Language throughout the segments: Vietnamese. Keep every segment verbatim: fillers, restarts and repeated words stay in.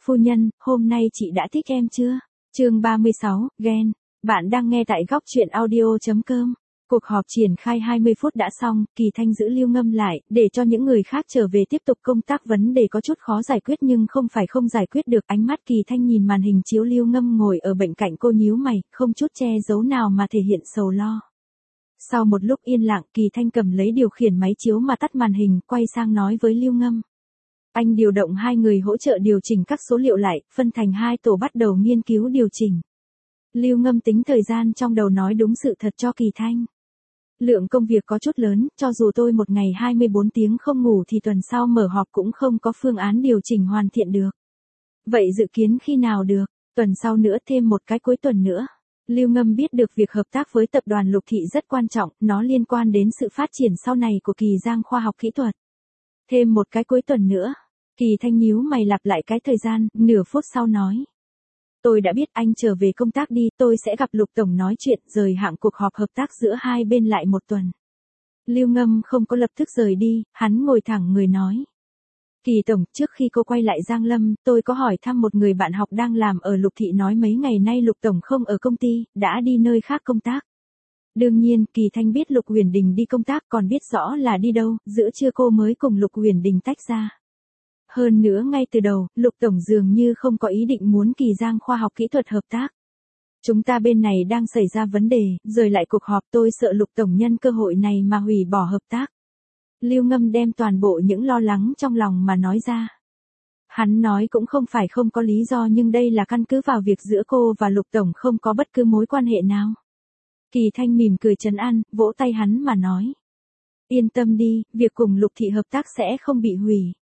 Phu nhân, hôm nay chị đã thích em chưa? Chương ba mươi sáu, ghen. Bạn đang nghe tại góc truyện audio chấm com. Cuộc họp triển khai hai mươi phút đã xong, Kỳ Thanh giữ Lưu Ngâm lại, để cho những người khác trở về tiếp tục công tác. Vấn đề có chút khó giải quyết nhưng không phải không giải quyết được. Ánh mắt Kỳ Thanh nhìn màn hình chiếu Lưu Ngâm ngồi ở bên cạnh cô nhíu mày, không chút che giấu nào mà thể hiện sầu lo. Sau một lúc yên lặng, Kỳ Thanh cầm lấy điều khiển máy chiếu mà tắt màn hình, quay sang nói với Lưu Ngâm. Anh điều động hai người hỗ trợ điều chỉnh các số liệu lại, phân thành hai tổ bắt đầu nghiên cứu điều chỉnh. Lưu Ngâm tính thời gian trong đầu nói đúng sự thật cho Kỳ Thanh. Lượng công việc có chút lớn, cho dù tôi một ngày hai mươi bốn tiếng không ngủ thì tuần sau mở họp cũng không có phương án điều chỉnh hoàn thiện được. Vậy dự kiến khi nào được? Tuần sau nữa, thêm một cái cuối tuần nữa. Lưu Ngâm biết được việc hợp tác với tập đoàn Lục Thị rất quan trọng, nó liên quan đến sự phát triển sau này của Kỳ Giang khoa học kỹ thuật. Thêm một cái cuối tuần nữa. Kỳ Thanh nhíu mày lặp lại cái thời gian, nửa phút sau nói. Tôi đã biết, anh trở về công tác đi, tôi sẽ gặp Lục Tổng nói chuyện, rời hạng cuộc họp hợp tác giữa hai bên lại một tuần. Lưu Ngâm không có lập tức rời đi, hắn ngồi thẳng người nói. Kỳ Tổng, trước khi cô quay lại Giang Lâm, tôi có hỏi thăm một người bạn học đang làm ở Lục Thị nói mấy ngày nay Lục Tổng không ở công ty, đã đi nơi khác công tác. Đương nhiên, Kỳ Thanh biết Lục Huyền Đình đi công tác, còn biết rõ là đi đâu, giữa trưa cô mới cùng Lục Huyền Đình tách ra. Hơn nữa ngay từ đầu, Lục Tổng dường như không có ý định muốn Kỳ Giang khoa học kỹ thuật hợp tác. Chúng ta bên này đang xảy ra vấn đề, rời lại cuộc họp, tôi sợ Lục Tổng nhân cơ hội này mà hủy bỏ hợp tác. Lưu Ngâm đem toàn bộ những lo lắng trong lòng mà nói ra. Hắn nói cũng không phải không có lý do nhưng đây là căn cứ vào việc giữa cô và Lục Tổng không có bất cứ mối quan hệ nào. Kỳ Thanh mỉm cười trấn an, vỗ tay hắn mà nói. Yên tâm đi, việc cùng Lục Thị hợp tác sẽ không bị hủy.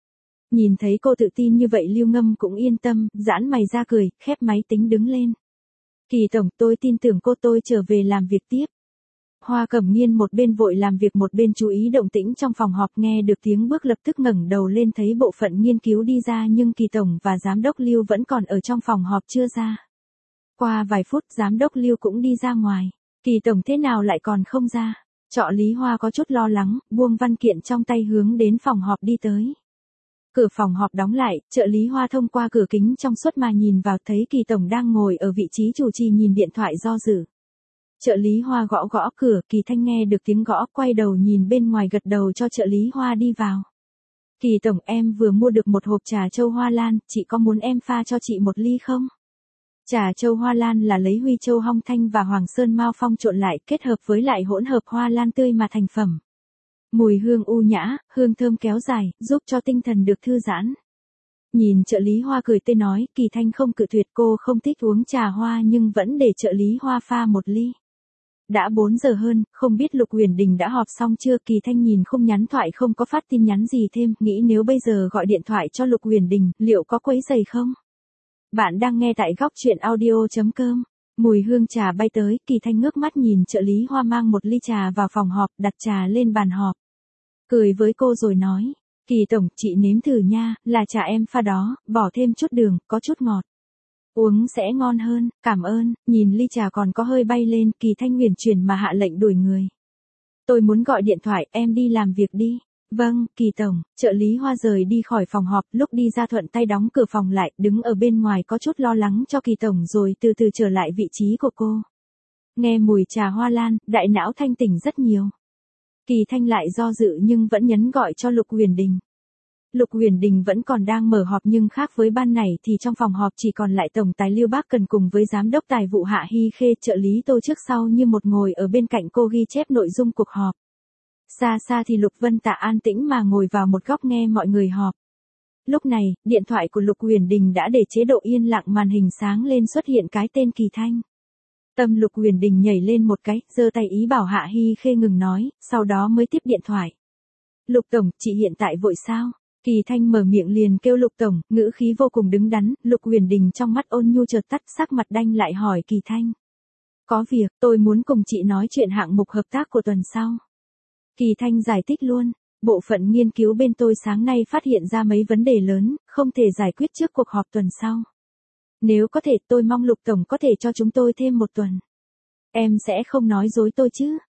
Nhìn thấy cô tự tin như vậy Lưu Ngâm cũng yên tâm, giãn mày ra cười, khép máy tính đứng lên. Kỳ Tổng, tôi tin tưởng cô, tôi trở về làm việc tiếp. Hoa Cẩm Nghiên một bên vội làm việc một bên chú ý động tĩnh trong phòng họp, nghe được tiếng bước lập tức ngẩng đầu lên thấy bộ phận nghiên cứu đi ra nhưng Kỳ Tổng và Giám đốc Lưu vẫn còn ở trong phòng họp chưa ra. Qua vài phút Giám đốc Lưu cũng đi ra ngoài. Kỳ Tổng thế nào lại còn không ra? Trợ lý Hoa có chút lo lắng, buông văn kiện trong tay hướng đến phòng họp đi tới. Cửa phòng họp đóng lại, trợ lý Hoa thông qua cửa kính trong suốt mà nhìn vào thấy Kỳ Tổng đang ngồi ở vị trí chủ trì nhìn điện thoại do dự. Trợ lý Hoa gõ gõ cửa, Kỳ Thanh nghe được tiếng gõ, quay đầu nhìn bên ngoài gật đầu cho trợ lý Hoa đi vào. Kỳ Tổng, em vừa mua được một hộp trà châu hoa lan, chị có muốn em pha cho chị một ly không? Trà châu hoa lan là lấy huy châu hong thanh và hoàng sơn mao phong trộn lại, kết hợp với lại hỗn hợp hoa lan tươi mà thành phẩm. Mùi hương u nhã, hương thơm kéo dài, giúp cho tinh thần được thư giãn. Nhìn trợ lý Hoa cười tươi nói, Kỳ Thanh không cự tuyệt, cô không thích uống trà hoa nhưng vẫn để trợ lý Hoa pha một ly. Đã bốn giờ hơn, không biết Lục Huyền Đình đã họp xong chưa? Kỳ Thanh nhìn không nhắn thoại không có phát tin nhắn gì thêm, nghĩ nếu bây giờ gọi điện thoại cho Lục Huyền Đình, liệu có quấy rầy không? Bạn đang nghe tại góc truyện audio chấm com. Mùi hương trà bay tới, Kỳ Thanh ngước mắt nhìn trợ lý Hoa mang một ly trà vào phòng họp, đặt trà lên bàn họp. Cười với cô rồi nói, Kỳ Tổng, chị nếm thử nha, là trà em pha đó, bỏ thêm chút đường, có chút ngọt. Uống sẽ ngon hơn, cảm ơn. Nhìn ly trà còn có hơi bay lên, Kỳ Thanh huyền chuyển mà hạ lệnh đuổi người. Tôi muốn gọi điện thoại, em đi làm việc đi. Vâng, Kỳ Tổng. Trợ lý Hoa rời đi khỏi phòng họp, lúc đi ra thuận tay đóng cửa phòng lại, đứng ở bên ngoài có chút lo lắng cho Kỳ Tổng rồi từ từ trở lại vị trí của cô. Nghe mùi trà hoa lan, đại não thanh tỉnh rất nhiều. Kỳ Thanh lại do dự nhưng vẫn nhấn gọi cho Lục Huyền Đình. Lục Huyền Đình vẫn còn đang mở họp nhưng khác với ban này thì trong phòng họp chỉ còn lại Tổng tài Lưu Bác Cần cùng với Giám đốc Tài vụ Hạ Hy Khê, trợ lý Tô trước sau như một ngồi ở bên cạnh cô ghi chép nội dung cuộc họp. Xa xa thì Lục Vân Tạ an tĩnh mà ngồi vào một góc nghe mọi người họp. Lúc này, điện thoại của Lục Huyền Đình đã để chế độ yên lặng, màn hình sáng lên xuất hiện cái tên Kỳ Thanh. Tâm Lục Huyền Đình nhảy lên một cái, giơ tay ý bảo Hạ Hy Khê ngừng nói, sau đó mới tiếp điện thoại. Lục Tổng, chị hiện tại vội sao? Kỳ Thanh mở miệng liền kêu Lục Tổng, ngữ khí vô cùng đứng đắn, Lục Huyền Đình trong mắt ôn nhu chợt tắt, sắc mặt đanh lại hỏi Kỳ Thanh. Có việc, tôi muốn cùng chị nói chuyện hạng mục hợp tác của tuần sau. Kỳ Thanh giải thích luôn, bộ phận nghiên cứu bên tôi sáng nay phát hiện ra mấy vấn đề lớn, không thể giải quyết trước cuộc họp tuần sau. Nếu có thể tôi mong Lục Tổng có thể cho chúng tôi thêm một tuần. Em sẽ không nói dối tôi chứ.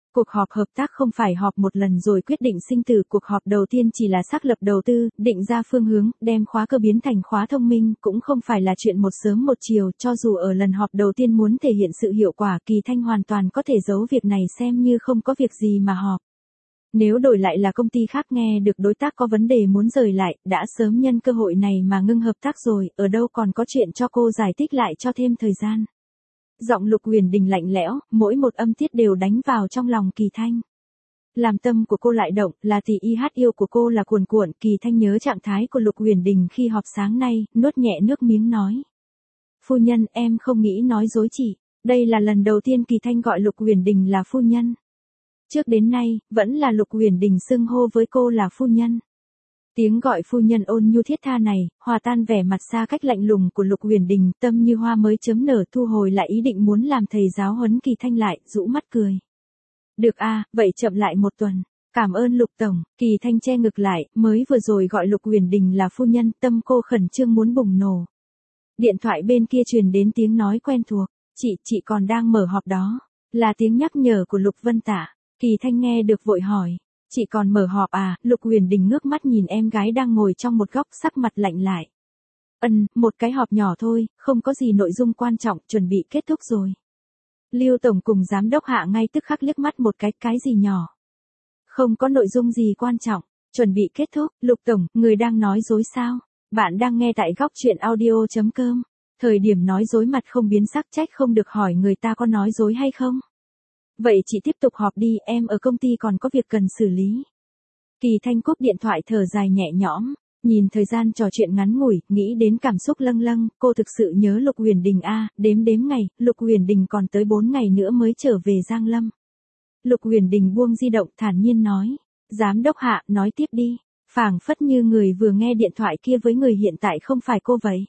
Cuộc họp hợp tác không phải họp một lần rồi quyết định sinh tử, cuộc họp đầu tiên chỉ là xác lập đầu tư, định ra phương hướng, đem khóa cơ biến thành khóa thông minh, cũng không phải là chuyện một sớm một chiều, cho dù ở lần họp đầu tiên muốn thể hiện sự hiệu quả, Kỳ Thanh hoàn toàn có thể giấu việc này xem như không có việc gì mà họp. Nếu đổi lại là công ty khác nghe được đối tác có vấn đề muốn rời lại, đã sớm nhân cơ hội này mà ngưng hợp tác rồi, ở đâu còn có chuyện cho cô giải thích lại cho thêm thời gian. Giọng Lục Huyền Đình lạnh lẽo, mỗi một âm tiết đều đánh vào trong lòng Kỳ Thanh. Làm tâm của cô lại động, là tỷ y hát yêu của cô là cuồn cuộn, Kỳ Thanh nhớ trạng thái của Lục Huyền Đình khi họp sáng nay, nuốt nhẹ nước miếng nói. Phu nhân, em không nghĩ nói dối chị, đây là lần đầu tiên Kỳ Thanh gọi Lục Huyền Đình là phu nhân. Trước đến nay, vẫn là Lục Huyền Đình xưng hô với cô là phu nhân. Tiếng gọi phu nhân ôn nhu thiết tha này, hòa tan vẻ mặt xa cách lạnh lùng của Lục Huyền Đình, tâm như hoa mới chớm nở, thu hồi lại ý định muốn làm thầy giáo huấn Kỳ Thanh lại, rũ mắt cười. Được a, vậy chậm lại một tuần. Cảm ơn Lục Tổng. Kỳ Thanh che ngực lại, mới vừa rồi gọi Lục Huyền Đình là phu nhân, tâm cô khẩn trương muốn bùng nổ. Điện thoại bên kia truyền đến tiếng nói quen thuộc, chị, chị còn đang mở họp đó. Là tiếng nhắc nhở của Lục Vân Tả. Kỳ Thanh nghe được vội hỏi. Chị còn mở họp à? Lục Huyền Đình ngước mắt nhìn em gái đang ngồi trong một góc, sắc mặt lạnh lại. Ừm, một cái họp nhỏ thôi, không có gì nội dung quan trọng, chuẩn bị kết thúc rồi. Lưu Tổng cùng Giám đốc Hạ ngay tức khắc liếc mắt một cái, cái gì nhỏ? Không có nội dung gì quan trọng, chuẩn bị kết thúc. Lục Tổng, người đang nói dối sao? Bạn đang nghe tại góc truyện audio chấm com. Thời điểm nói dối mặt không biến sắc, trách không được hỏi người ta có nói dối hay không. Vậy chị tiếp tục họp đi, em ở công ty còn có việc cần xử lý. Kỳ Thanh cúp điện thoại thở dài nhẹ nhõm, nhìn thời gian trò chuyện ngắn ngủi, nghĩ đến cảm xúc lâng lâng, cô thực sự nhớ Lục Huyền Đình a, à, đếm đếm ngày, Lục Huyền Đình còn tới bốn ngày nữa mới trở về Giang Lâm. Lục Huyền Đình buông di động thản nhiên nói, Giám đốc Hạ, nói tiếp đi, phảng phất như người vừa nghe điện thoại kia với người hiện tại không phải cô vậy.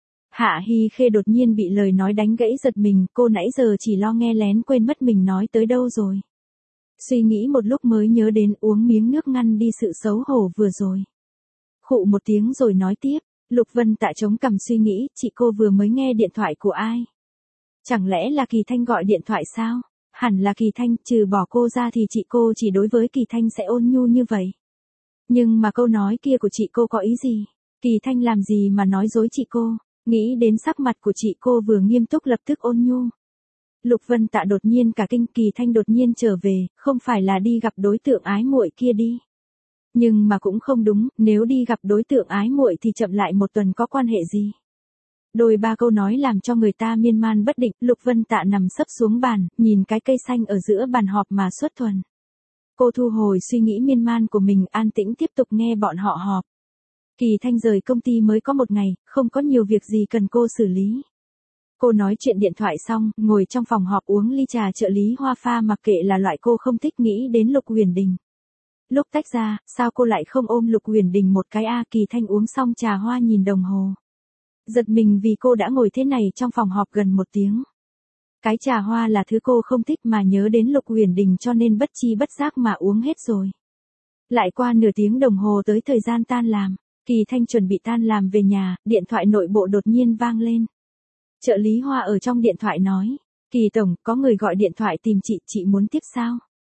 Hạ Hi Khê đột nhiên bị lời nói đánh gãy giật mình, cô nãy giờ chỉ lo nghe lén quên mất mình nói tới đâu rồi. Suy nghĩ một lúc mới nhớ đến, uống miếng nước ngăn đi sự xấu hổ vừa rồi. Khụ một tiếng rồi nói tiếp, Lục Vân Tạ chống cằm suy nghĩ, chị cô vừa mới nghe điện thoại của ai? Chẳng lẽ là Kỳ Thanh gọi điện thoại sao? Hẳn là Kỳ Thanh, trừ bỏ cô ra thì chị cô chỉ đối với Kỳ Thanh sẽ ôn nhu như vậy. Nhưng mà câu nói kia của chị cô có ý gì? Kỳ Thanh làm gì mà nói dối chị cô? Nghĩ đến sắc mặt của chị cô vừa nghiêm túc lập tức ôn nhu. Lục Vân Tạ đột nhiên cả kinh, Kỳ Thanh đột nhiên trở về, không phải là đi gặp đối tượng ái muội kia đi. Nhưng mà cũng không đúng, nếu đi gặp đối tượng ái muội thì chậm lại một tuần có quan hệ gì. Đôi ba câu nói làm cho người ta miên man bất định, Lục Vân Tạ nằm sấp xuống bàn, nhìn cái cây xanh ở giữa bàn họp mà xuất thuần. Cô thu hồi suy nghĩ miên man của mình, an tĩnh tiếp tục nghe bọn họ họp. Kỳ Thanh rời công ty mới có một ngày, không có nhiều việc gì cần cô xử lý. Cô nói chuyện điện thoại xong, ngồi trong phòng họp uống ly trà trợ lý hoa pha, mặc kệ là loại cô không thích, nghĩ đến Lục Huyền Đình. Lúc tách ra, sao cô lại không ôm Lục Huyền Đình một cái a? Kỳ Thanh uống xong trà hoa nhìn đồng hồ. Giật mình vì cô đã ngồi thế này trong phòng họp gần một tiếng. Cái trà hoa là thứ cô không thích mà nhớ đến Lục Huyền Đình cho nên bất chi bất giác mà uống hết rồi. Lại qua nửa tiếng đồng hồ tới thời gian tan làm. Kỳ Thanh chuẩn bị tan làm về nhà, điện thoại nội bộ đột nhiên vang lên. Trợ lý Hoa ở trong điện thoại nói, Kỳ Tổng, có người gọi điện thoại tìm chị, chị muốn tiếp sao?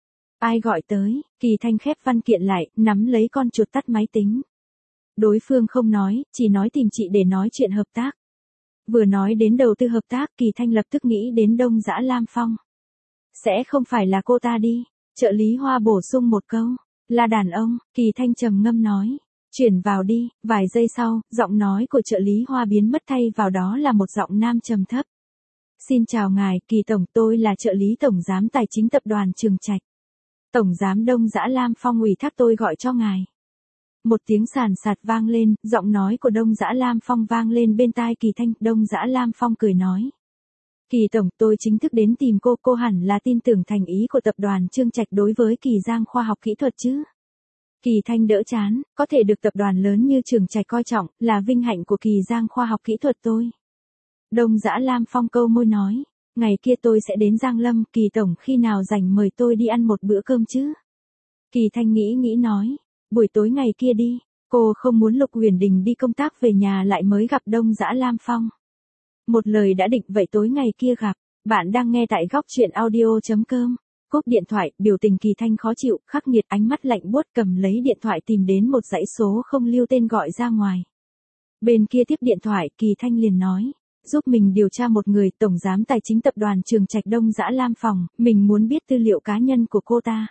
Ai gọi tới? Kỳ Thanh khép văn kiện lại, nắm lấy con chuột tắt máy tính. Đối phương không nói, chỉ nói tìm chị để nói chuyện hợp tác. Vừa nói đến đầu tư hợp tác, Kỳ Thanh lập tức nghĩ đến Đông Dã Lam Phong. Sẽ không phải là cô ta đi. Trợ lý Hoa bổ sung một câu, là đàn ông. Kỳ Thanh trầm ngâm nói. Chuyển vào đi, vài giây sau, giọng nói của trợ lý Hoa biến mất, thay vào đó là một giọng nam trầm thấp. Xin chào ngài, Kỳ Tổng, tôi là trợ lý Tổng Giám Tài chính Tập đoàn Trường Trạch. Tổng Giám Đông Dã Lam Phong ủy thác tôi gọi cho ngài. Một tiếng sàn sạt vang lên, giọng nói của Đông Dã Lam Phong vang lên bên tai Kỳ Thanh. Đông Dã Lam Phong cười nói. Kỳ Tổng, tôi chính thức đến tìm cô, cô hẳn là tin tưởng thành ý của Tập đoàn Trương Trạch đối với Kỳ Giang Khoa học Kỹ thuật chứ. Kỳ Thanh đỡ chán, có thể được tập đoàn lớn như Trường Trạch coi trọng, là vinh hạnh của Kỳ Giang Khoa học Kỹ thuật tôi. Đông Dã Lam Phong câu môi nói, ngày kia tôi sẽ đến Giang Lâm, Kỳ Tổng khi nào rảnh mời tôi đi ăn một bữa cơm chứ. Kỳ Thanh nghĩ nghĩ nói, buổi tối ngày kia đi, cô không muốn Lục Huyền Đình đi công tác về nhà lại mới gặp Đông Dã Lam Phong. Một lời đã định, vậy tối ngày kia gặp. Bạn đang nghe tại góc truyện audio chấm com. cúp điện thoại, biểu tình Kỳ Thanh khó chịu, khắc nghiệt, ánh mắt lạnh buốt, cầm lấy điện thoại tìm đến một dãy số không lưu tên gọi ra ngoài. Bên kia tiếp điện thoại, Kỳ Thanh liền nói, giúp mình điều tra một người, tổng giám tài chính tập đoàn Trường Trạch Đông Dã Lam Phòng, mình muốn biết tư liệu cá nhân của cô ta.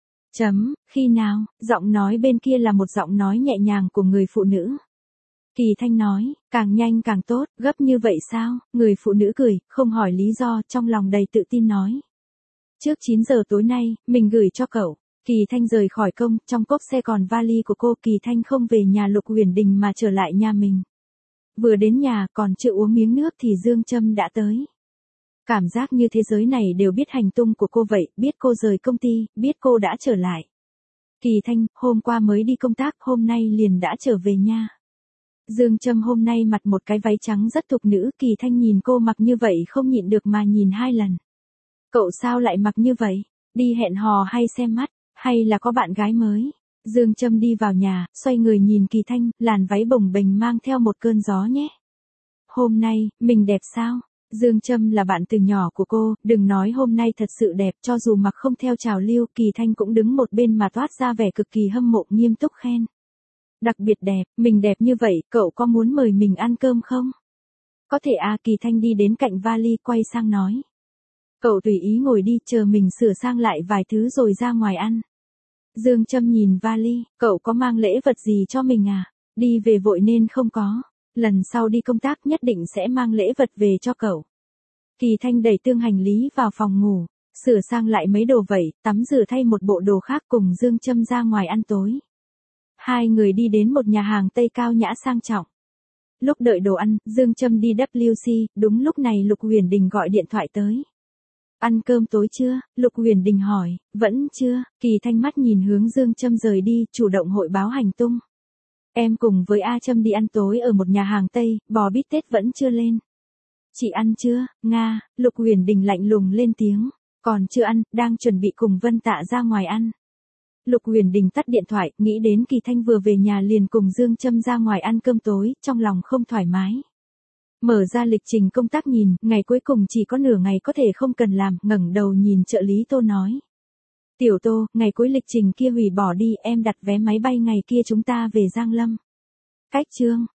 Chấm, khi nào? Giọng nói bên kia là một giọng nói nhẹ nhàng của người phụ nữ. Kỳ Thanh nói, càng nhanh càng tốt, gấp như vậy sao? Người phụ nữ cười, không hỏi lý do, trong lòng đầy tự tin nói. Trước chín giờ tối nay, mình gửi cho cậu. Kỳ Thanh rời khỏi công, trong cốp xe còn vali của cô. Kỳ Thanh không về nhà Lục Huyền Đình mà trở lại nhà mình. Vừa đến nhà, còn chưa uống miếng nước thì Dương Trâm đã tới. Cảm giác như thế giới này đều biết hành tung của cô vậy, biết cô rời công ty, biết cô đã trở lại. Kỳ Thanh, hôm qua mới đi công tác, hôm nay liền đã trở về nha. Dương Trâm hôm nay mặc một cái váy trắng rất thục nữ, Kỳ Thanh nhìn cô mặc như vậy không nhịn được mà nhìn hai lần. Cậu sao lại mặc như vậy? Đi hẹn hò hay xem mắt, hay là có bạn gái mới? Dương Trâm đi vào nhà, xoay người nhìn Kỳ Thanh, làn váy bồng bềnh mang theo một cơn gió nhé. Hôm nay, mình đẹp sao? Dương Trâm là bạn từ nhỏ của cô, đừng nói hôm nay thật sự đẹp, cho dù mặc không theo trào lưu, Kỳ Thanh cũng đứng một bên mà toát ra vẻ cực kỳ hâm mộ, nghiêm túc khen. Đặc biệt đẹp, mình đẹp như vậy, cậu có muốn mời mình ăn cơm không? Có thể à, Kỳ Thanh đi đến cạnh vali quay sang nói. Cậu tùy ý ngồi đi, chờ mình sửa sang lại vài thứ rồi ra ngoài ăn. Dương Trâm nhìn vali, cậu có mang lễ vật gì cho mình à? Đi về vội nên không có. Lần sau đi công tác nhất định sẽ mang lễ vật về cho cậu. Kỳ Thanh đẩy tương hành lý vào phòng ngủ, sửa sang lại mấy đồ vẩy, tắm rửa thay một bộ đồ khác cùng Dương Trâm ra ngoài ăn tối. Hai người đi đến một nhà hàng Tây cao nhã sang trọng. Lúc đợi đồ ăn, Dương Trâm đi vê kép xê, đúng lúc này Lục Huyền Đình gọi điện thoại tới. Ăn cơm tối chưa? Lục Huyền Đình hỏi. Vẫn chưa. Kỳ Thanh mắt nhìn hướng Dương Trâm rời đi, chủ động hội báo hành tung. Em cùng với A Trâm đi ăn tối ở một nhà hàng Tây, bò bít tết vẫn chưa lên. Chị ăn chưa? Nga, Lục Huyền Đình lạnh lùng lên tiếng. Còn chưa ăn, đang chuẩn bị cùng Vân Tạ ra ngoài ăn. Lục Huyền Đình tắt điện thoại, nghĩ đến Kỳ Thanh vừa về nhà liền cùng Dương Trâm ra ngoài ăn cơm tối, trong lòng không thoải mái. Mở ra lịch trình công tác nhìn, ngày cuối cùng chỉ có nửa ngày có thể không cần làm, ngẩng đầu nhìn trợ lý Tô nói. Tiểu Tô, ngày cuối lịch trình kia hủy bỏ đi, em đặt vé máy bay ngày kia chúng ta về Giang Lâm. Cách chương.